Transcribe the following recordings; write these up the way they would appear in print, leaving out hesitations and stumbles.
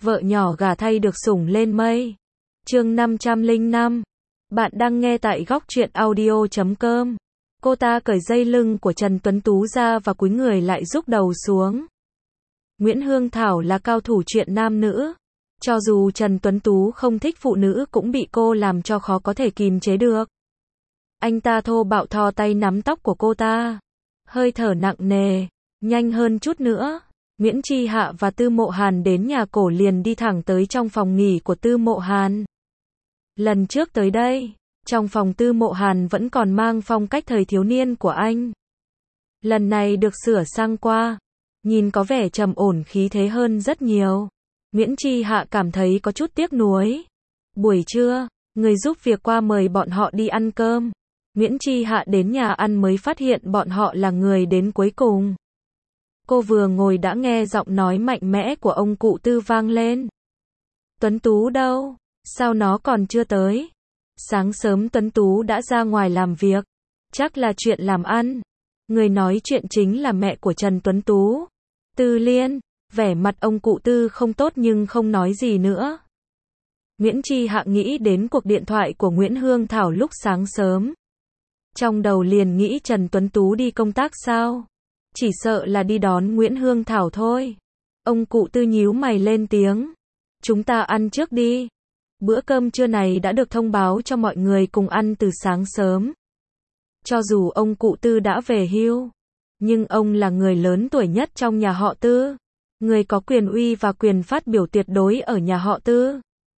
vợ nhỏ gả thay được sủng lên mây. Chương 505. Bạn đang nghe tại góc truyện audio.com. Cô ta cởi dây lưng của Trần Tuấn Tú ra và cúi người lại rúc đầu xuống. Nguyễn Hương Thảo là cao thủ chuyện nam nữ. Cho dù Trần Tuấn Tú không thích phụ nữ cũng bị cô làm cho khó có thể kìm chế được. Anh ta thô bạo thò tay nắm tóc của cô ta. Hơi thở nặng nề. Nhanh hơn chút nữa. Nguyễn Chi Hạ và Tư Mộ Hàn đến nhà cổ liền đi thẳng tới trong phòng nghỉ của Tư Mộ Hàn. Lần trước tới đây, trong phòng Tư Mộ Hàn vẫn còn mang phong cách thời thiếu niên của anh. Lần này được sửa sang qua, nhìn có vẻ trầm ổn khí thế hơn rất nhiều. Nguyễn Chi Hạ cảm thấy có chút tiếc nuối. Buổi trưa, người giúp việc qua mời bọn họ đi ăn cơm. Nguyễn Chi Hạ đến nhà ăn mới phát hiện bọn họ là người đến cuối cùng. Cô vừa ngồi đã nghe giọng nói mạnh mẽ của ông cụ Tư vang lên. Tuấn Tú đâu? Sao nó còn chưa tới? Sáng sớm Tuấn Tú đã ra ngoài làm việc. Chắc là chuyện làm ăn. Người nói chuyện chính là mẹ của Trần Tuấn Tú. Tư Liên. Vẻ mặt ông cụ Tư không tốt nhưng không nói gì nữa. Nguyễn Chi Hạ nghĩ đến cuộc điện thoại của Nguyễn Hương Thảo lúc sáng sớm. Trong đầu liền nghĩ Trần Tuấn Tú đi công tác sao? Chỉ sợ là đi đón Nguyễn Hương Thảo thôi. Ông cụ Tư nhíu mày lên tiếng. Chúng ta ăn trước đi. Bữa cơm trưa này đã được thông báo cho mọi người cùng ăn từ sáng sớm. Cho dù ông cụ Tư đã về hưu, nhưng ông là người lớn tuổi nhất trong nhà họ Tư. Người có quyền uy và quyền phát biểu tuyệt đối ở nhà họ Tư.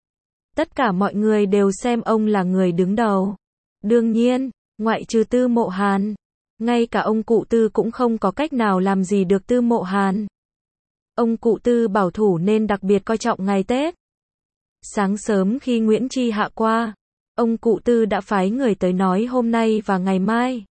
Tất cả mọi người đều xem ông là người đứng đầu. Đương nhiên, ngoại trừ Tư Mộ Hàn, ngay cả ông cụ Tư cũng không có cách nào làm gì được Tư Mộ Hàn. Ông cụ Tư bảo thủ nên đặc biệt coi trọng ngày Tết. Sáng sớm khi Nguyễn Chi Hạ qua, ông cụ Tư đã phái người tới nói hôm nay và ngày mai.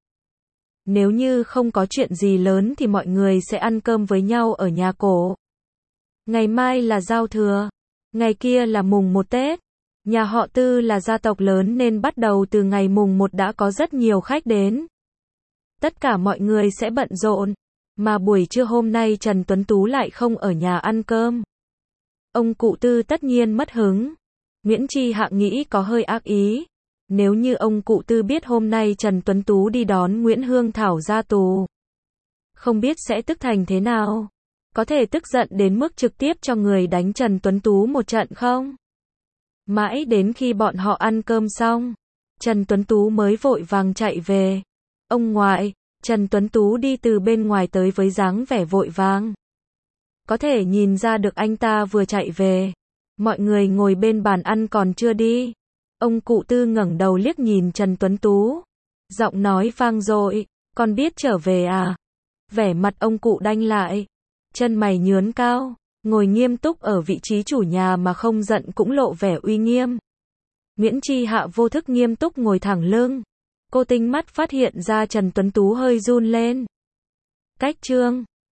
Nếu như không có chuyện gì lớn thì mọi người sẽ ăn cơm với nhau ở nhà cổ. Ngày mai là giao thừa, ngày kia là mùng 1 Tết. Nhà họ Tư là gia tộc lớn nên bắt đầu từ ngày mùng 1 đã có rất nhiều khách đến. Tất cả mọi người sẽ bận rộn, mà buổi trưa hôm nay Trần Tuấn Tú lại không ở nhà ăn cơm. Ông cụ Tư tất nhiên mất hứng. Nguyễn Chi Hạ nghĩ có hơi ác ý. Nếu như ông cụ Tư biết hôm nay Trần Tuấn Tú đi đón Nguyễn Hương Thảo ra tù, không biết sẽ tức thành thế nào. Có thể tức giận đến mức trực tiếp cho người đánh Trần Tuấn Tú một trận không? Mãi đến khi bọn họ ăn cơm xong, Trần Tuấn Tú mới vội vàng chạy về. Ông ngoại, Trần Tuấn Tú đi từ bên ngoài tới với dáng vẻ vội vàng. Có thể nhìn ra được anh ta vừa chạy về. Mọi người ngồi bên bàn ăn còn chưa đi. Ông cụ Tư ngẩng đầu liếc nhìn Trần Tuấn Tú. Giọng nói vang dội, con biết trở về à? Vẻ mặt ông cụ đanh lại. Chân mày nhướn cao, ngồi nghiêm túc ở vị trí chủ nhà mà không giận cũng lộ vẻ uy nghiêm. Nguyễn Chi Hạ vô thức nghiêm túc ngồi thẳng lưng. Cô tinh mắt phát hiện ra Trần Tuấn Tú hơi run lên. Cách trương,